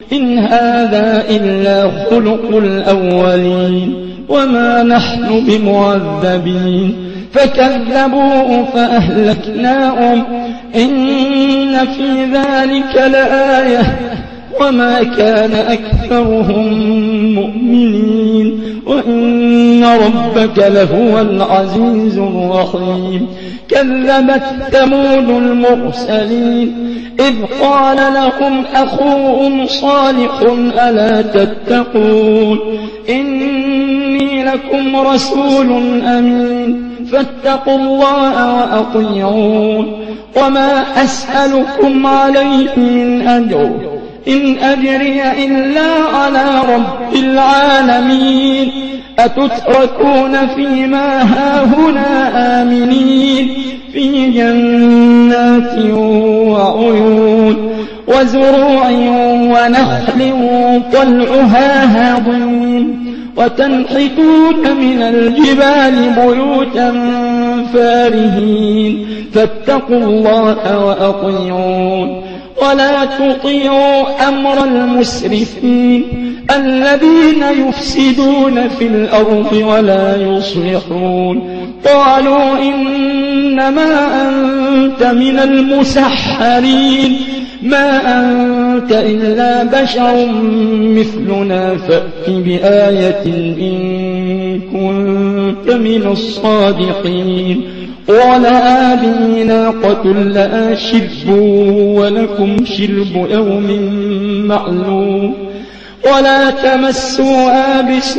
إن هذا إلا خلق الأولين وما نحن بمعذبين فكذبوه فأهلكناهم إن في ذلك لآية وما كان أكثرهم مؤمنين وإن ربك لهو العزيز الرحيم كذبت ثمود المرسلين إذ قال لهم أخوهم صالح ألا تتقون إني لكم رسول أمين فاتقوا الله وأطيعون وما أسألكم عليه من أجر إن أجري إلا على رب العالمين أتتركون فيما هاهنا آمنين في جنات وعيون وزروع ونخل طلعها هضيم وتنحتون من الجبال بيوتا فارهين فاتقوا الله وأطيعون ولا تطيعوا أمر المسرفين الذين يفسدون في الأرض ولا يصلحون قالوا إنما أنت من المسحرين ما أنت إلا بشر مثلنا فأت بآية إن كنت من الصادقين قال هذه ناقة لها شرب ولكم شرب يوم معلوم ولا تمسوها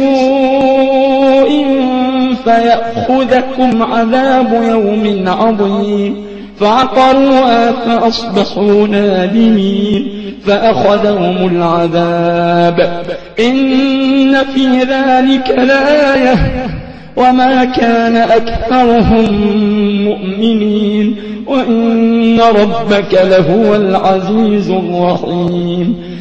بسوء فيأخذكم عذاب يوم عظيم فعقروها فأصبحوا نادمين فأخذهم العذاب إن في ذلك لآية وما كان أكثرهم مؤمنين وإن ربك لهو العزيز الرحيم